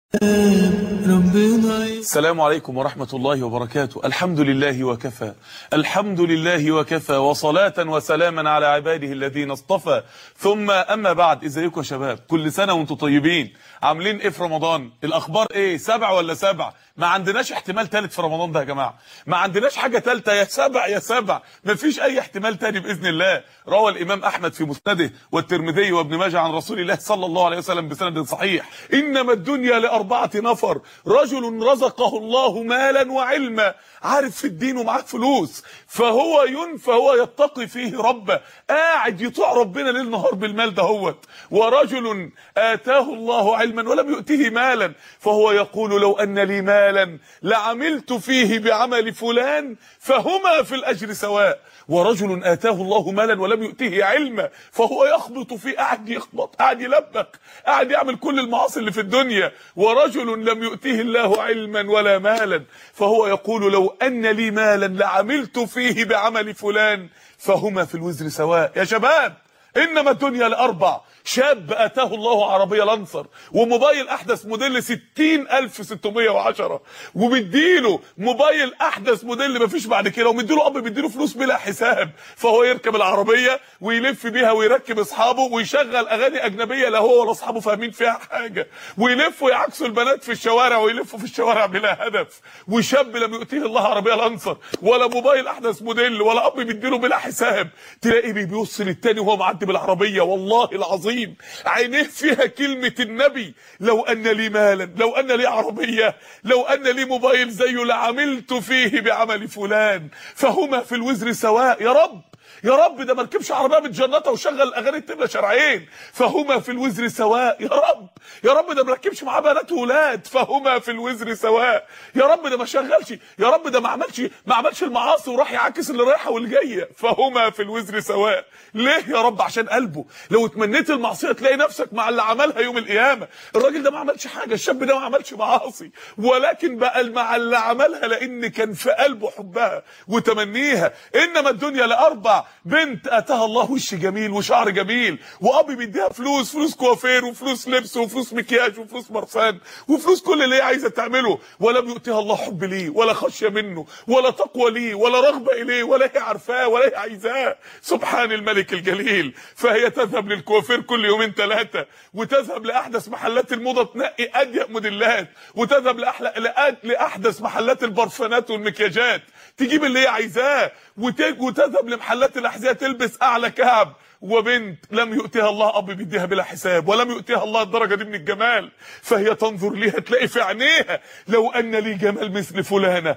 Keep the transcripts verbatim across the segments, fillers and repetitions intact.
السلام عليكم ورحمة الله وبركاته. الحمد لله وكفى، الحمد لله وكفى، وصلاة وسلاما على عباده الذين اصطفى، ثم أما بعد. ازيكم يا شباب؟ كل سنة وانتم طيبين. عاملين ايه في رمضان؟ الاخبار ايه؟ سبع ولا سبع؟ ما عندناش احتمال ثالث في رمضان ده يا جماعة، ما عندناش حاجة ثالثة، يا سبع يا سبع، ما فيش اي احتمال تاني باذن الله. روى الامام احمد في مسنده والترمذي وابن ماجه عن رسول الله صلى الله عليه وسلم بسند صحيح: انما الدنيا لاربعة نفر: رجل رزقه الله مالا وعلما، عارف في الدين ومعاه فلوس، فهو ينفى هو يتقي فيه ربه، قاعد يطيع ربنا ليل نهار بالمال دهوت. ورجل آتاه الله علما ولم يؤته مالا، فهو يقول لو أن لي مالا لعملت فيه بعمل فلان، فهما في الأجر سواء. ورجل آتاه الله مالا ولم يؤته علما، فهو يخبط فيه، قاعد يخبط، قاعد يلبك، قاعد يعمل كل المعاصي اللي في الدنيا. ورجل لم يؤته الله علما ولا مالا، فهو يقول لو أن لي مالا لعملت فيه بعمل فلان، فهما في الوزر سواء. يا شباب، انما الدنيا لاربع: شاب اتاه الله عربيه لانسر وموبايل احدث موديل ستين الف وستمية وعشرة، وبيديله موبايل احدث موديل مفيش بعد كده، ومديله اب بيديله فلوس بلا حساب، فهو يركب العربيه ويلف بيها ويركب اصحابه ويشغل اغاني اجنبيه لا هو ولا اصحابه فاهمين فيها حاجه، ويلفوا يعكسوا البنات في الشوارع ويلفوا في الشوارع بلا هدف. وشاب لم يؤتيه الله عربيه لانسر ولا موبايل احدث موديل ولا اب بيديله بلا حساب، تلاقيه بيبص للتاني وهو معدي بالعربيه، والله العظيم عينيه فيها كلمة النبي: لو أن لي مالا، لو أن لي عربية، لو أن لي موبايل زيه لعملت فيه بعمل فلان، فهما في الوزر سواء. يا رب يا رب، ده ما ركبش عربيه متجنطه وشغل اغاني تبقى شرعين، فهما في الوزر سواء. يا رب يا رب، ده ما ركبش معاه بنات وولاد، فهما في الوزر سواء. يا رب، ده ما شغلش، يا رب ده ما عملش ما عملش المعاصي وراح يعاكس اللي رايحه واللي جايه، فهما في الوزر سواء. ليه يا رب؟ عشان قلبه. لو اتمنيت المعصيه تلاقي نفسك مع اللي عملها يوم القيامه. الراجل ده ما عملش حاجه، الشاب ده ما عملش معاصي، ولكن بقى مع اللي عملها لان كان في قلبه حبها وتمنيها. انما الدنيا لاربع: بنت اتاها الله وش جميل وشعر جميل، وابي بيديها فلوس، فلوس كوافير وفلوس لبس وفلوس مكياج وفلوس مرسان وفلوس كل اللي هي عايزه تعمله، ولم يؤتها الله حب ليه ولا خشيه منه ولا تقوى ليه ولا رغبه اليه ولا هي عارفاه ولا هي عايزاه. سبحان الملك الجليل. فهي تذهب للكوافير كل يومين ثلاثه، وتذهب لاحدث محلات الموضه تنقي اضيق موديلات، وتذهب لاحلى لاحدث محلات البرفانات والمكياجات تجيب اللي هي عايزاه، وتذهب لمحلات الاحذيه تلبس اعلى كعب. وبنت لم يؤتها الله اب بيديها بلا حساب ولم يؤتها الله الدرجه دي من الجمال، فهي تنظر ليها تلاقي في عينيها: لو ان لي جمال مثل فلانه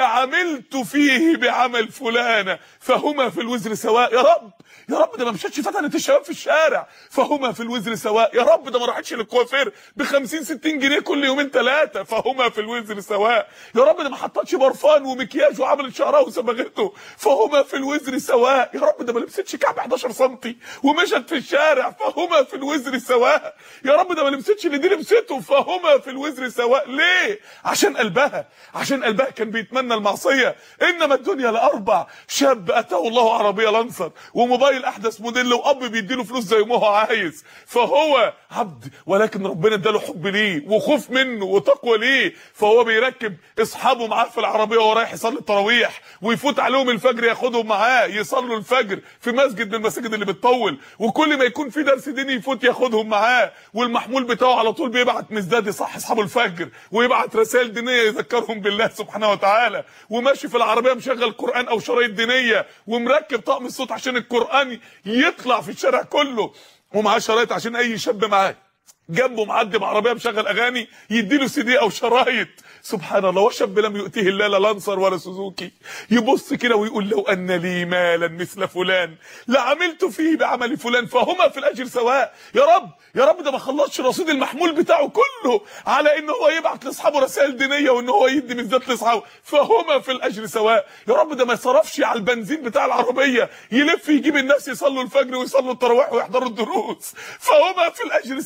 لعملت فيه بعمل فلانه، فهما في الوزر سواء. يا رب يا رب، ده ما مشتش فتنه الشباب في الشارع، فهما في الوزر سواء. يا رب، ده ما راحتش للكوافير ب خمسين ستين جنيه كل يومين ثلاثه، فهما في الوزر سواء. يا رب، ده ما حطتش برفان ومكياج وعملت شعرها وصبغته، فهما في الوزر سواء. يا رب، ده ما لبستش كعب احداشر سم ومشت في الشارع، فهما في الوزر سواء. يا رب، ده ما لبستش اللي دي لبسته، فهما في الوزر سواء. ليه؟ عشان قلبها، عشان قلبها كان بيتمنى المعصيه. انما الدنيا لاربع: شاب اتاه الله عربيه لانسر وموبايل احدث موديل واب بيديله فلوس زي ما هو عايز، فهو عبد ولكن ربنا اداله حب ليه وخوف منه وتقوى ليه، فهو بيركب اصحابه معاه في العربيه وهو رايح يصلي التراويح، ويفوت عليهم الفجر ياخدهم معاه يصلوا الفجر في مسجد من المساجد اللي بتطول، وكل ما يكون في درس ديني يفوت ياخدهم معاه، والمحمول بتاعه على طول بيبعت مزداد يصحي اصحاب الفجر ويبعت رسائل دينيه يذكرهم بالله سبحانه وتعالى، وماشي في العربيه مشغل قران او شرايط دينيه ومركب طقم الصوت عشان القران يطلع في الشارع كله، ومعاه شرايط عشان اي شاب معاه جنبه معدي بعربيه مشغل اغاني يديله سي دي او شرايط. سبحان الله. وشاب لم يؤتيه الله لا لانسر ولا سوزوكي، يبص كده ويقول: لو ان لي مالا مثل فلان لعملت فيه بعمل فلان، فهما في الاجر سواء. يا رب يا رب، ده ما خلصش رصيد المحمول بتاعه كله على ان هو يبعت لاصحابه رسائل دينيه وان هو يدي مزدات لاصحابه، فهما في الاجر سواء. يا رب، ده ما صرفش على البنزين بتاع العربيه يلف يجيب الناس يصلوا الفجر ويصلوا التراويح ويحضروا الدروس، فهما في الاجر سواء. ليه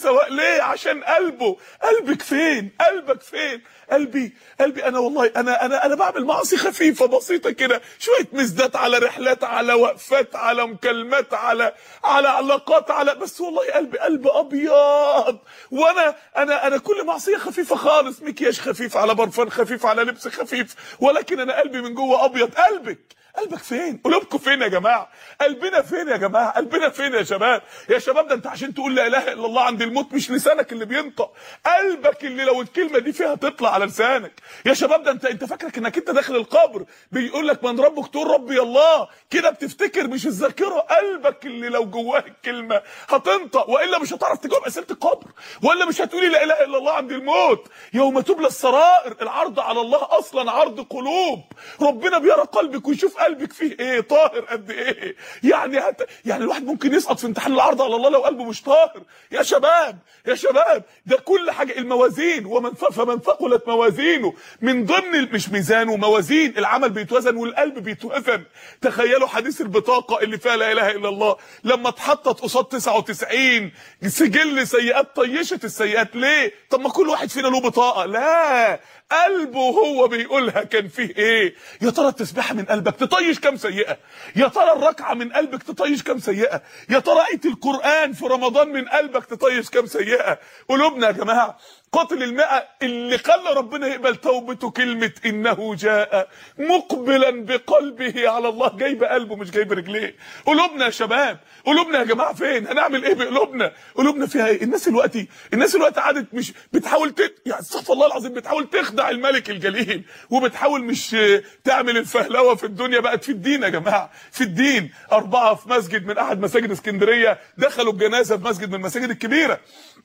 ليه؟ عشان قلبه. قلبك فين؟ قلبك فين؟ قلبي قلبي انا والله انا انا انا بعمل معاصي خفيفه بسيطه كده، شويه مزدات على رحلات على وقفات على مكالمات على على علاقات على، بس والله قلبي قلب ابيض. وانا انا انا كل معصيه خفيفه خالص، مكياج خفيف على برفان خفيف على لبس خفيف، ولكن انا قلبي من جوه ابيض. قلبك قلبك فين؟ قلوبكم فين يا جماعه؟ قلبنا فين يا جماعه؟ قلبنا فين يا شباب؟ يا شباب ده انت عشان تقول لا اله الا الله عند الموت مش لسانك اللي بينطق، قلبك اللي لو الكلمه دي فيها تطلع على لسانك. يا شباب ده انت انت فاكرك انك انت داخل القبر بيقول لك من ربك تقول ربي الله، كده بتفتكر مش الذاكره. قلبك اللي لو جواه الكلمه هتنطق، والا مش هتعرف تجاوب اسئله القبر، ولا مش هتقولي لا اله الا الله عند الموت. يوم تبلى السرائر، العرض على الله اصلا عرض قلوب، ربنا بيرى قلبك ويشوف قلبك فيه ايه، طاهر قد ايه. يعني هت... يعني الواحد ممكن يسقط في امتحان العرض على الله لو قلبه مش طاهر. يا شباب يا شباب ده كل حاجه الموازين، ومن ف... فمن ثقلت موازينه، من ضمن مش ميزان وموازين، العمل بيتوزن والقلب بيتوزن. تخيلوا حديث البطاقه اللي فيها لا اله الا الله لما اتحطت قصاد تسعة وتسعين سجل سيئات طيشت السيئات. ليه؟ طب ما كل واحد فينا له بطاقه. لا، قلبه هو بيقولها كان فيه ايه. يا ترى التسبيحه من قلبك تطيش كام سيئه؟ يا ترى الركعه من قلبك تطيش كام سيئه؟ يا ترى آية القرآن في رمضان من قلبك تطيش كام سيئه؟ قلوبنا يا جماعه قاتل المئة اللي خلى ربنا يقبل توبته كلمه انه جاء مقبلا بقلبه على الله، جايب قلبه مش جايب رجليه. قلوبنا يا شباب، قلوبنا يا جماعه فين؟ هنعمل ايه بقلوبنا؟ قلوبنا فيها ايه؟ الناس دلوقتي الناس دلوقتي قعدت مش بتحاول تت... يعني استغفر الله العظيم بتحاول تخدع الملك الجليل، وبتحاول مش تعمل الفهلوه في الدنيا، بقت في الدين يا جماعه، في الدين. اربعه في مسجد من احد مساجد اسكندريه دخلوا الجنازه في مسجد من المساجد الكبيره،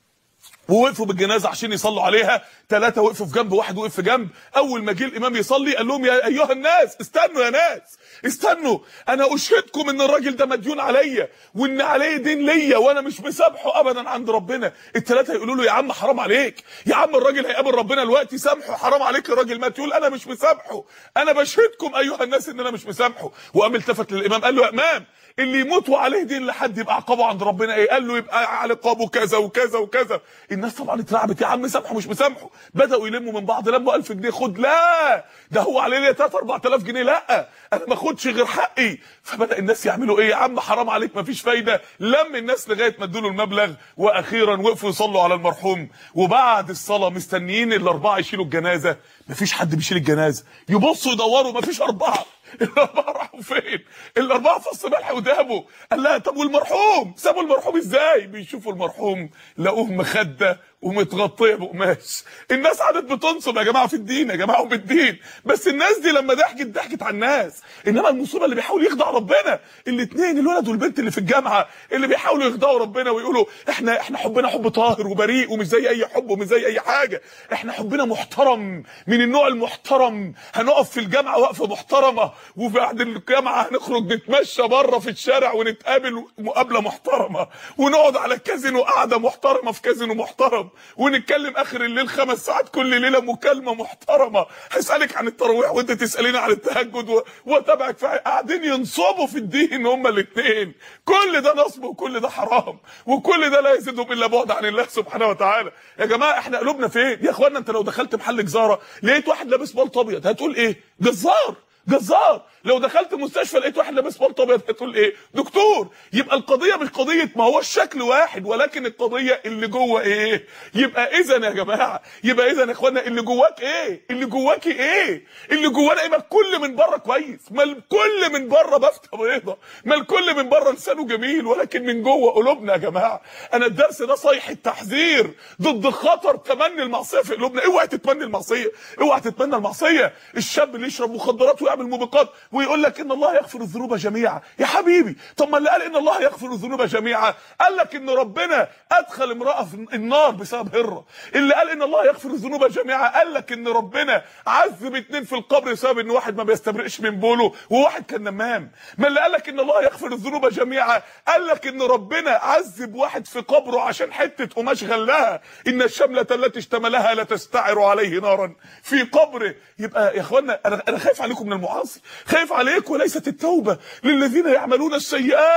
ووقفوا بالجنازه عشان يصلوا عليها، ثلاثه وقفوا في جنب، واحد وقف في جنب. اول ما جه الامام يصلي قال لهم يا ايها الناس استنوا، يا ناس استنوا، انا اشهدكم ان الراجل ده مديون عليا، وان عليه دين ليا، وانا مش مسامحه ابدا عند ربنا. الثلاثه يقولوا له يا عم حرام عليك، يا عم الراجل هيقابل ربنا دلوقتي، سامحه، حرام عليك الراجل مات. يقول انا مش مسامحه، انا بشهدكم ايها الناس ان انا مش مسامحه. وقام التفت للامام قال له يا امام اللي يموت وعليه دين لحد يبقى عقابه عند ربنا ايه؟ قال له يبقى على عقابه كذا وكذا وكذا. الناس طبعا اترعبت، يا عم سامحه مش مسامحه. بداوا يلموا من بعض، لموا ألف جنيه، خد. لا ده هو عليه ليه ثلاثة أربعة آلاف جنيه، لا انا ما اخدش غير حقي. فبدا الناس يعملوا ايه؟ يا عم حرام عليك مفيش فايده. لم الناس لغايه ما ادوا له المبلغ، واخيرا وقفوا يصلوا على المرحوم. وبعد الصلاه مستنيين الاربعه يشيلوا الجنازه، مفيش حد بيشيل الجنازه. يبصوا يدوروا مفيش اربعه. الاربعه راحوا فين؟ الاربعه فص ملح ودابوا. قال لها طب والمرحوم؟ سابوا المرحوم ازاي؟ بيشوفوا المرحوم لقوه مخده ومتغطيه بقماش. الناس قعدت بتنصب يا جماعه في الدين، يا جماعه وبالدين، بس الناس دي لما ضحكت ضحكت على الناس. انما المصيبه اللي بيحاول يخدع ربنا، الاثنين الولد والبنت اللي في الجامعه اللي بيحاولوا يخدعوا ربنا ويقولوا احنا احنا حبنا حب طاهر وبريء ومش زي اي حب ومش زي اي حاجه، احنا حبنا محترم من النوع المحترم، هنقف في الجامعه وقفه محترمه، وبعد الجامعه هنخرج نتمشى بره في الشارع ونتقابل مقابله محترمه، ونقعد على كازينو قعده محترمه في كازينو محترم، ونتكلم اخر الليل خمس ساعات كل ليله مكالمه محترمه، هسالك عن التراويح وانت تساليني عن التهجد واتابعك في. قاعدين ينصبوا في الدين هما الاثنين. كل ده نصب وكل ده حرام، وكل ده لا يزيدهم الا بعد عن الله سبحانه وتعالى. يا جماعه احنا قلوبنا فين يا اخوانا؟ انت لو دخلت محل جزاره لقيت واحد لابس بلطو ابيض هتقول ايه؟ جزار جزار. لو دخلت مستشفى لقيت واحد لابس بلطو ابيض هتقول ايه؟ دكتور. يبقى القضيه مش قضيه ما هو الشكل واحد، ولكن القضيه اللي جوه ايه. يبقى اذا يا جماعه، يبقى اذا يا اخوانا اللي جواك ايه؟ اللي جواكي ايه؟ اللي جوانا ايه؟ ما الكل من بره كويس، ما الكل من بره بفتة بيضه، ما الكل من بره لسانه جميل، ولكن من جوه قلوبنا يا جماعه. انا الدرس ده صيحه تحذير ضد خطر تمني المعصيه في قلوبنا. اوعى تتمنى المعصيه، اوعى تتمنى المعصيه. الشاب اللي يشرب مخدرات ويعمل موبقات ويقول لك ان الله يغفر الذنوب جميعا، يا حبيبي طب ما اللي قال ان الله يغفر الذنوب جميعا قال لك ان ربنا ادخل امراه في النار بسبب هره. اللي قال ان الله يغفر الذنوب جميعا قال لك ان ربنا عذب اتنين في القبر بسبب ان واحد ما بيستبرئش من بوله وواحد كان نمام. ما اللي قال لك ان الله يغفر الذنوب جميعا قال لك ان ربنا عذب واحد في قبره عشان حته قماش غلها، ان الشمله التي اشتملها لا تستعر عليه نارا في قبره. يبقى يا اخوانا انا انا خايف عليكم من المعاصي، خايف عليكم. وليست التوبه للذين يعملون السيئات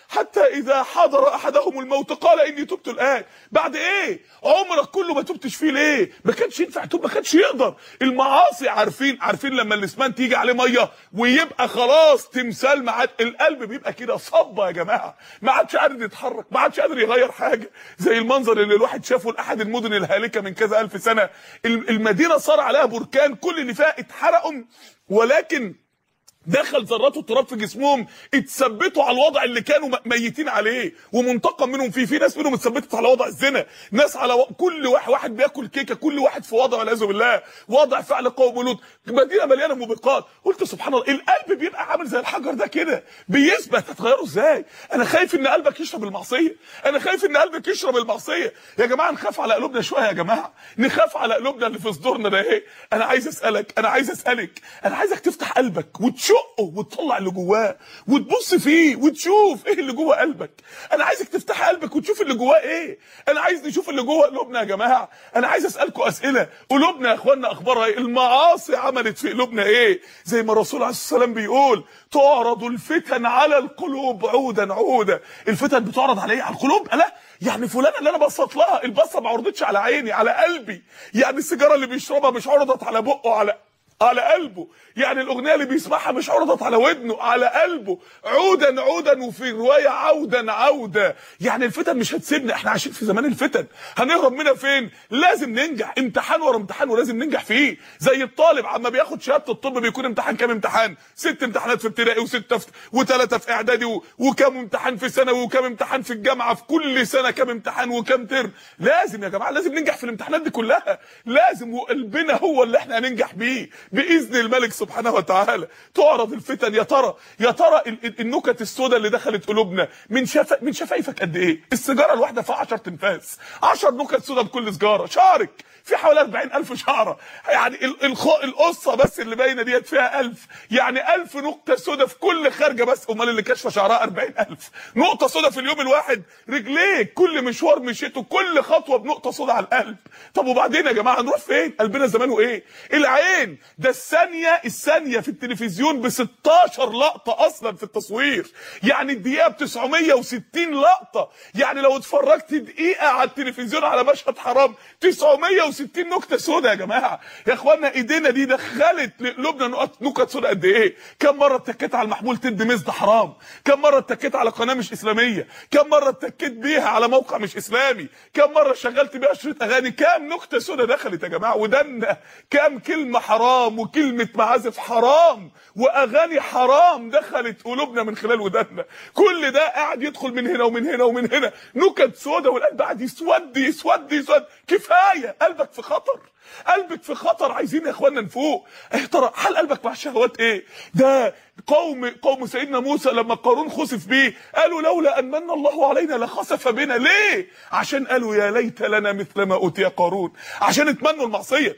حتى اذا حضر احدهم الموت قال اني تبت الان. بعد ايه؟ عمرك كله ما تبتش فيه ليه؟ ما كانش ينفع يتوب، ما كانش يقدر. المعاصي عارفين عارفين لما الاسمنت يجي عليه ميه ويبقى خلاص تمثال، معاد القلب بيبقى كده صبه يا جماعه، ما عادش قادر يتحرك، ما عادش قادر يغير حاجه. زي المنظر اللي الواحد شافه لاحد المدن الهالكه من كذا الف سنه. المدينه صار عليها بركان، كل اللي فيها اتحرقوا، ولكن دخل ذرات التراب في جسمهم، اتثبتوا على الوضع اللي كانوا ميتين عليه ومنتقم منهم فيه. في ناس منهم اتثبتت على وضع الزنا، ناس على و... كل واحد واحد بياكل كيكه، كل واحد في وضع والعياذ بالله، وضع فعل قوم لوط. مدينه مليانه موبقات. قلت سبحان الله، القلب بيبقى عامل زي الحجر ده كده، بيثبت. هتغيره ازاي؟ انا خايف ان قلبك يشرب المعصيه، انا خايف ان قلبك يشرب المعصيه. يا جماعه نخاف على قلوبنا شويه، يا جماعه نخاف على قلوبنا اللي في صدورنا ده. ايه؟ انا عايز اسالك انا عايز اسالك انا عايزك تفتح قلبك وتشق وتطلع اللي جواه وتبص فيه وتشوف ايه اللي جوه قلبك. انا عايزك تفتح قلبك وتشوف اللي جواه ايه. انا عايز نشوف اللي جوه قلوبنا يا جماعه. انا عايز اسالكم اسئله. قلوبنا يا اخوانا اخبارها ايه؟ المعاصي عملت في قلوبنا ايه؟ زي ما الرسول عليه الصلاه والسلام بيقول تعرض الفتن على القلوب عودا عودا. الفتن بتعرض على ايه؟ على القلوب. لا يعني فلانه اللي انا بصيت لها البصه ما عرضتش على عيني، على قلبي. يعني السيجاره اللي بيشربها مش عرضت على بقه، على على قلبه. يعني الاغنيه اللي بيسمعها مش عرضت على ودنه، على قلبه. عودا عودا، وفي روايه عودا عودا. يعني الفتن مش هتسيبنا، احنا عايشين في زمان الفتن، هنهرب منها فين؟ لازم ننجح، امتحان ورا امتحان ولازم ننجح فيه. زي الطالب عما بياخد شهاده الطب بيكون امتحان كام امتحان؟ ست امتحانات في ابتدائي وسته في وثلاثه في اعدادي و... وكام امتحان في ثانوي وكام امتحان في الجامعه، في كل سنه كام امتحان وكام ترم. لازم يا جماعه لازم ننجح في الامتحانات دي كلها، لازم. وقلبنا هو اللي احنا هننجح بيه باذن الملك سبحانه وتعالى. تعرض الفتن. يا ترى يا ترى النكت السوداء اللي دخلت قلوبنا من شفا من شفايفك قد ايه؟ السيجاره الواحده فيها عشرة انفاس، عشر نكت سوداء بكل سيجاره. شعرك في حوالي أربعين ألف شعره، يعني القصه بس اللي باينه ديت فيها ألف، يعني ألف نقطه سوداء في كل خارجه بس. امال اللي كاشفه شعرها أربعين ألف نقطه سوداء في اليوم الواحد. رجليك كل مشوار مشيته كل خطوه بنقطه سوداء على القلب. طب وبعدين يا جماعه نروح فين؟ قلبنا زمانه ايه؟ العين ده الثانيه الثانيه في التلفزيون ب ستاشر لقطه اصلا في التصوير، يعني الدقيقه ب تسعمية وستين لقطه. يعني لو اتفرجت دقيقه على التلفزيون على مشهد حرام تسعمية وستين نكته سوداء. يا جماعه يا اخوانا ايدينا دي دخلت لقلوبنا نقط نكت سوداء قد ايه؟ كم مره اتكيت على المحمول تدي مزد حرام؟ كم مره اتكيت على قناه مش اسلاميه؟ كم مره اتكيت بيها على موقع مش اسلامي؟ كم مره شغلت بيها شريط اغاني؟ كم نكته سوداء دخلت يا جماعه ودنا؟ كم كلمه حرام وكلمه معازف حرام واغاني حرام دخلت قلوبنا من خلال ودنا؟ كل ده قاعد يدخل من هنا ومن هنا ومن هنا نكت سوداء، والقلب قاعد يسود يسود يسود. كفايه، قلبك في خطر، قلبك في خطر. عايزين يا اخوانا نفوق. ايه ترى حال قلبك مع الشهوات ايه؟ ده قوم قوم سيدنا موسى لما قارون خسف بيه قالوا لولا ان من الله علينا لخسف بنا. ليه؟ عشان قالوا يا ليت لنا مثل ما اوتي قارون، عشان اتمنوا المعصيه،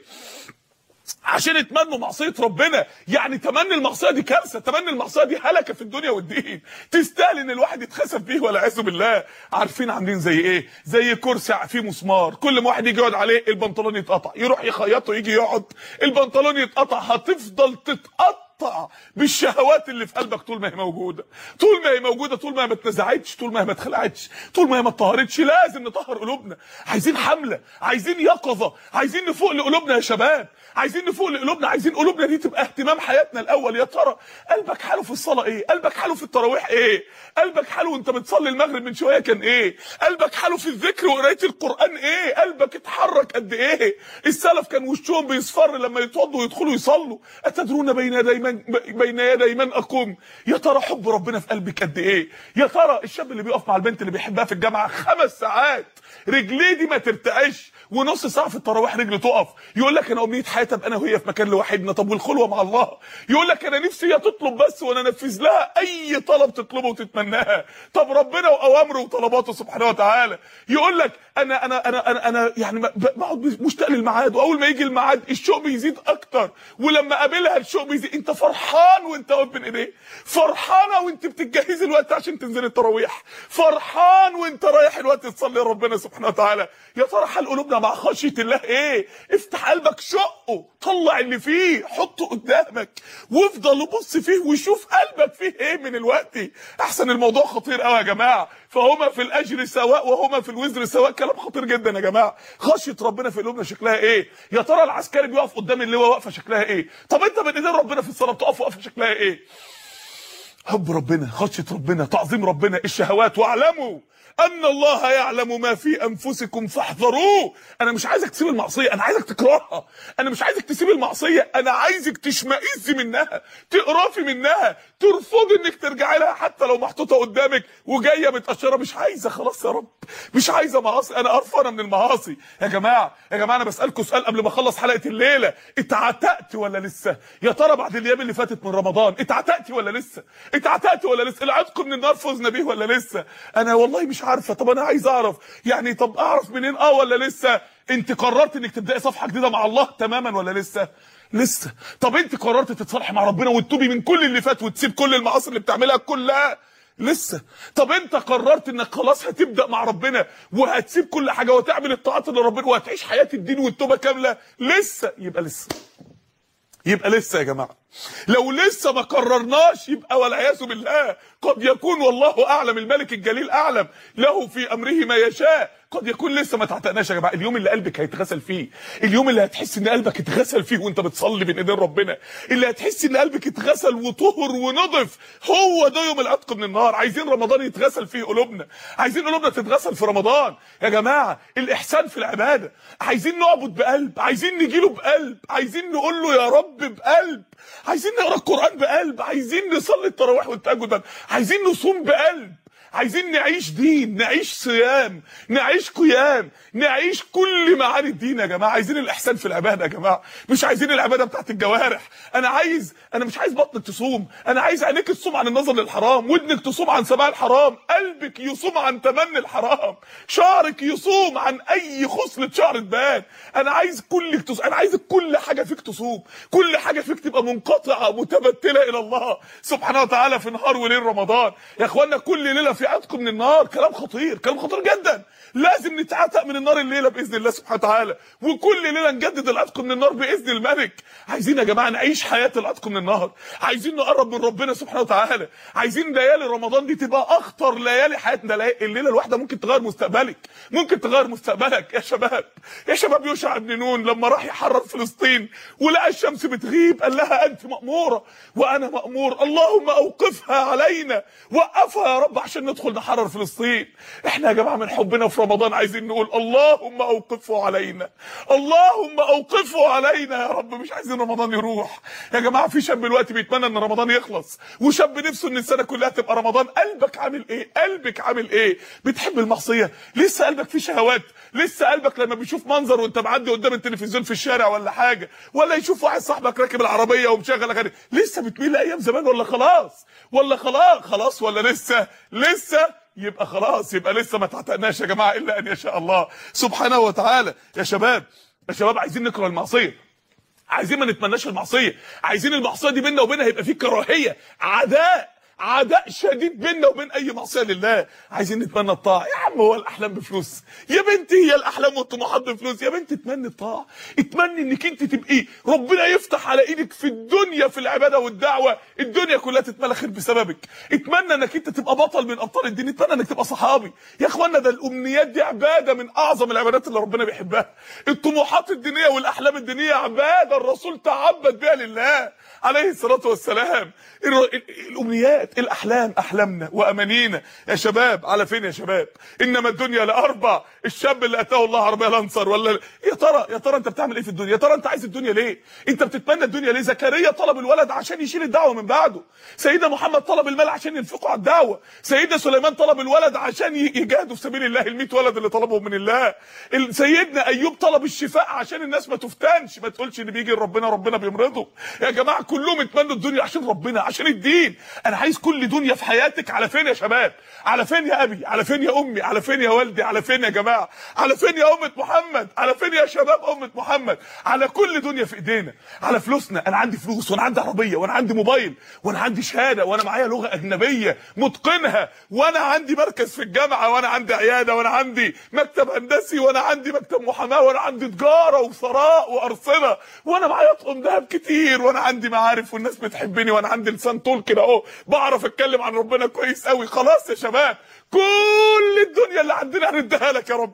عشان اتمنوا معصيه ربنا. يعني تمني المعصيه دي كارثه، تمني المعصيه دي هلكه في الدنيا والدين، تستاهل ان الواحد يتخسف بيه والعياذ بالله. عارفين عاملين زي ايه؟ زي كرسي فيه مسمار، كل ما واحد يجي يقعد عليه البنطلون يتقطع، يروح يخيطه يجي يقعد البنطلون يتقطع. هتفضل تتقطع بالشهوات اللي في قلبك طول ما هي موجوده، طول ما هي موجوده، طول ما هي ما اتنزعتش، طول ما هي ما اتخلعتش، طول ما هي ما اتطهرتش. لازم نطهر قلوبنا. عايزين حمله، عايزين يقظه، عايزين نفوق لقلوبنا يا شباب، عايزين نفوق لقلوبنا، عايزين قلوبنا دي تبقى اهتمام حياتنا الاول. يا ترى قلبك حاله في الصلاه ايه؟ قلبك حاله في التراويح ايه؟ قلبك حاله وانت بتصلي المغرب من شويه كان ايه؟ قلبك حاله في الذكر وقرايه القران ايه؟ قلبك اتحرك قد ايه؟ السلف كان وشهم بيصفر لما يتوضوا ويدخلوا يصلوا. اتدرون بين يدي من بين يدي من اقوم؟ يا ترى حب ربنا في قلبك قد ايه؟ يا ترى الشاب اللي بيقف مع البنت اللي بيحبها في الجامعه خمس ساعات رجليه دي ما ترتعش، ونص ساعه في التراويح رجله تقف، يقول لك انا امنيه حياتي ابقى انا وهي في مكان لوحدنا. طب والخلوه مع الله؟ يقول لك انا نفسي هي تطلب بس وانا انفذ لها اي طلب تطلبه وتتمناه. طب ربنا واوامره وطلباته سبحانه وتعالى. يقول لك انا انا انا انا, أنا يعني بقعد مشتاق للميعاد، واول ما يجي الميعاد الشوق بيزيد اكتر، ولما اقابلها الشوق بيزيد. انت فرحان وانت واقف بين ايديه، فرحانه وانت بتجهزي الوقت عشان تنزل التراويح، فرحان وانت رايح الوقت تصلي ربنا سبحانه وتعالى. يا ترى حال قلوبنا مع خشيه الله ايه؟ افتح قلبك شقه طلع اللي فيه، حطه قدامك وافضل بص فيه وشوف قلبك فيه ايه من الوقت. احسن الموضوع خطير قوي يا جماعه. فهما في الاجر سواء وهما في الوزر سواء. كلام خطير جدا يا جماعه. خشيه ربنا في قلوبنا شكلها ايه؟ يا ترى العسكري بيقف قدام اللواء واقفه شكلها ايه؟ طب انت بين ايدين ربنا في الصلاه بتقف واقفه شكلها ايه؟ حب ربنا، خشيه ربنا، تعظيم ربنا، الشهوات. واعلموا ان الله يعلم ما في انفسكم فاحذروه. انا مش عايزك تسيب المعصيه، انا عايزك تكرهها. انا مش عايزك تسيب المعصيه، انا عايزك تشمئز منها، تقرفي منها، ترفضي انك ترجعي لها حتى لو محطوطه قدامك وجايه متقشره. مش عايزه خلاص يا رب، مش عايزه معاصي، انا قرفانه من المعاصي. يا جماعه يا جماعه انا بسالكم سؤال قبل ما اخلص حلقه الليله، اتعتقت ولا لسه؟ يا ترى بعد الايام اللي فاتت من رمضان اتعتقتي ولا لسه؟ اتعتقتي ولا لسه؟ العتق من النار فزنا بيه ولا لسه؟ انا والله مش عارفه. طب انا عايز اعرف يعني. طب اعرف منين؟ اه ولا لسه؟ انت قررت انك تبداي صفحه جديده مع الله تماما ولا لسه؟ لسه. طب انت قررت تتصالحي مع ربنا وتتوبي من كل اللي فات وتسيب كل المعاصي اللي بتعملها كلها؟ لسه. طب انت قررت انك خلاص هتبدا مع ربنا وهتسيب كل حاجه وتعمل الطاعات اللي ربنا وهتعيش حياه الدين والتوبه كامله؟ لسه. يبقى لسه، يبقى لسه يا جماعه. لو لسه ما قررناش يبقى والعياذ بالله قد يكون والله اعلم، الملك الجليل اعلم، له في امره ما يشاء. قد يكون لسه ما تعتقناش يا جماعه. اليوم اللي قلبك هيتغسل فيه، اليوم اللي هتحس ان قلبك اتغسل فيه وانت بتصلي بين ايدين ربنا، اللي هتحس ان قلبك اتغسل وطهر ونضف، هو ده يوم العتق من النار. عايزين رمضان يتغسل فيه قلوبنا، عايزين قلوبنا تتغسل في رمضان يا جماعه. الاحسان في العباده، عايزين نعبد بقلب، عايزين نجيله بقلب، عايزين نقول له يا رب بقلب، عايزين نقرا القران بقلب، عايزين نصلي التراويح والتهجد، عايزين نصوم بقلب، عايزين نعيش دين، نعيش صيام، نعيش قيام، نعيش كل معاني الدين يا جماعه. عايزين الاحسان في العباده يا جماعه، مش عايزين العباده بتاعت الجوارح. انا عايز انا مش عايز بطنك تصوم، انا عايز عينيك تصوم عن النظر للحرام، ودنك تصوم عن سماع الحرام، قلبك يصوم عن تمني الحرام، شعرك يصوم عن اي خصله شعر تبان. انا عايز كلك تصوم، انا عايز كل حاجه فيك تصوم، كل حاجه فيك تبقى منقطعه متبتله الى الله سبحانه وتعالى في نهار وليل رمضان. يا اخوانا كل ليله في عتق من النار. كلام خطير، كلام خطير جدا. لازم نتعتق من النار الليله باذن الله سبحانه وتعالى، وكل ليله نجدد العتق من النار باذن الملك. عايزين يا جماعه نعيش حياه العتق من النار، عايزين نقرب من ربنا سبحانه وتعالى، عايزين ليالي رمضان دي تبقى اخطر ليالي حياتنا. الليله الواحده ممكن تغير مستقبلك، ممكن تغير مستقبلك يا شباب. يا شباب يوشع بن نون لما راح يحرر فلسطين ولقى الشمس بتغيب قال لها انت مأموره وانا مأمور، اللهم اوقفها علينا، وقفها يا رب عشان ندخل نحرر فلسطين. احنا يا جماعه من حبنا في رمضان عايزين نقول اللهم اوقفه علينا، اللهم اوقفه علينا يا رب. مش عايزين رمضان يروح يا جماعه. في شاب دلوقتي بيتمنى ان رمضان يخلص، وشاب نفسه ان السنه كلها تبقى رمضان. قلبك عامل ايه؟ قلبك عامل ايه؟ بتحب المعصيه؟ لسه قلبك فيه شهوات؟ لسه قلبك لما بيشوف منظر وانت معدي قدام التلفزيون في الشارع ولا حاجه، ولا يشوف واحد صاحبك راكب العربيه ومشغل اغاني، لسه بتميل لايام زمان ولا خلاص؟ ولا خلاص خلاص ولا لسه؟ لسه. يبقى خلاص، يبقى لسه ما تعتقناش يا جماعه الا ان يشاء الله سبحانه وتعالى. يا شباب يا شباب عايزين نكره المعصيه، عايزين ما نتمناش المعصيه، عايزين المعصيه دي بيننا وبينها يبقى في كراهيه، عداء عداء شديد بيننا وبين اي معصيه لله. عايزين نتمنى الطاعه. يا عم هو الاحلام بفلوس يا بنتي؟ هي الاحلام والطموحات بفلوس؟ يا بنتي اتمني الطاعه، اتمني انك انت تبقي ربنا يفتح على ايدك في الدنيا في العباده والدعوه، الدنيا كلها تتملى خير بسببك. اتمنى انك انت تبقى بطل من ابطال الدين، اتمنى انك تبقى صحابي. يا اخوانا ده الامنيات دي عباده من اعظم العبادات اللي ربنا بيحبها. الطموحات الدينيه والاحلام الدينيه عباده الرسول تعبد بها لله عليه الصلاه والسلام. الامنيات الاحلام احلامنا وامانينا يا شباب. على فين يا شباب؟ انما الدنيا لاربع. الشاب اللي اتاه الله عربيه لانصر ولا يا ترى يا ترى انت بتعمل ايه في الدنيا؟ يا ترى انت عايز الدنيا ليه؟ انت بتتمنى الدنيا ليه؟ زكريا طلب الولد عشان يشيل الدعوه من بعده، سيدنا محمد طلب المال عشان ينفقه على الدعوه، سيدنا سليمان طلب الولد عشان يجاهدوا في سبيل الله، المئة ولد اللي طلبهم من الله، سيدنا ايوب طلب الشفاء عشان الناس ما تفتنش، ما تقولش ان بيجي ربنا ربنا بيمرضه. يا جماعه كلهم اتمنوا الدنيا عشان ربنا، عشان الدين. انا عايز كل دنيا في حياتك على فين يا شباب؟ على فين يا ابي؟ على فين يا امي؟ على فين يا والدي؟ على فين يا جماعه؟ على فين يا امه محمد؟ على فين يا شباب امه محمد؟ على كل دنيا في ايدينا، على فلوسنا. انا عندي فلوس وانا عندي عربيه وانا عندي موبايل وانا عندي شهاده وانا معايا لغه اجنبيه متقنها وانا عندي مركز في الجامعه وانا عندي عياده وانا عندي مكتب هندسي وانا عندي مكتب محاماه وانا عندي تجاره وثراء وارصده وانا معايا طقم ذهب كتير وانا عندي معارف والناس بتحبني وانا عندي لسان طول كده اهو بعرف اتكلم عن ربنا كويس قوي. خلاص يا شباب، كل الدنيا اللي عندنا هنديها لك يا رب.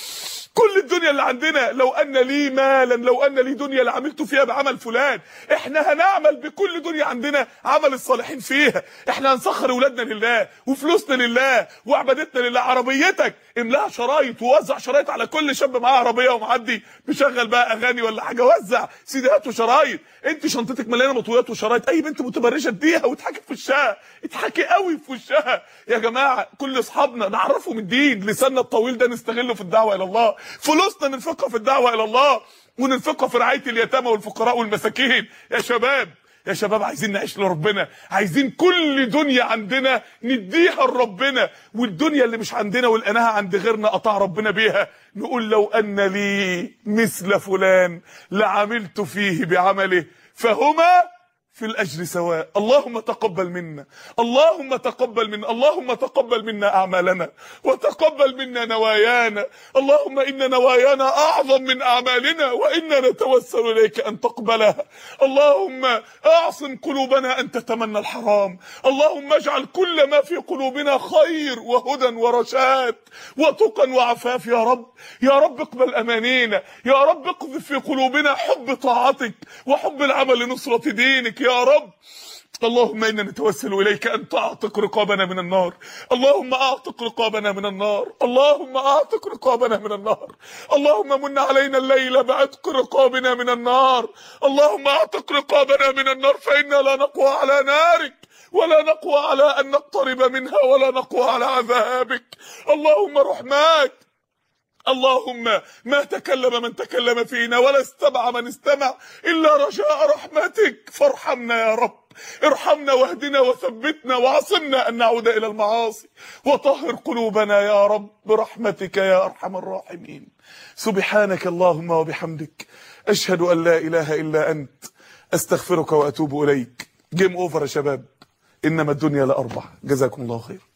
كل الدنيا اللي عندنا، لو ان لي مالا، لو ان لي دنيا لعملت فيها بعمل فلان. احنا هنعمل بكل دنيا عندنا عمل الصالحين فيها. احنا هنسخر اولادنا لله وفلوسنا لله وعبادتنا لله. عربيتك املاها شرايط ووزع شرايط على كل شاب معاه عربيه ومعدي بيشغل بقى اغاني ولا حاجه، وزع سيديات وشرايط. انت شنطتك مليانه مطويات وشرايط، اي بنت متبرجه اديها وتحكي في وشها، اضحكي قوي في وشها يا جماعه. كل اصحابنا نعرفهم الدين، لساننا الطويل ده نستغله في الدعوه الى الله، فلوسنا ننفقها في الدعوه الى الله وننفقها في رعايه اليتامى والفقراء والمساكين. يا شباب يا شباب عايزين نعيش لربنا، عايزين كل دنيا عندنا نديها لربنا، والدنيا اللي مش عندنا ولقيناها عند غيرنا قطع ربنا بيها نقول لو ان لي مثل فلان لعملت فيه بعمله فهما في الأجر سواء. اللهم تقبل منا، اللهم تقبل منا، اللهم تقبل منا أعمالنا وتقبل منا نوايانا. اللهم إن نوايانا أعظم من أعمالنا وإنا نتوسل إليك أن تقبلها. اللهم أعصم قلوبنا أن تتمنى الحرام. اللهم اجعل كل ما في قلوبنا خير وهدى ورشاد وتقى وعفاف يا رب. يا رب اقبل أمانينا، يا رب اقذف في قلوبنا حب طاعتك وحب العمل لنصرة دينك يا رب. اللهم إنا نتوسل إليك أن تعتق رقابنا من النار. اللهم أعتق رقابنا من النار، اللهم أعتق رقابنا من النار. اللهم من علينا الليلة بعتق رقابنا من النار. اللهم أعتق رقابنا من النار فإنا لا نقوى على نارك ولا نقوى على أن نقترب منها ولا نقوى على عذابك. اللهم رحماك. اللهم ما تكلم من تكلم فينا ولا استمع من استمع إلا رجاء رحمتك، فارحمنا يا رب. ارحمنا واهدنا وثبتنا وعصمنا أن نعود إلى المعاصي، وطهر قلوبنا يا رب برحمتك يا أرحم الراحمين. سبحانك اللهم وبحمدك، أشهد أن لا إله إلا أنت، أستغفرك وأتوب إليك. جيم أوفر يا شباب، إنما الدنيا لأربع. جزاكم الله خير.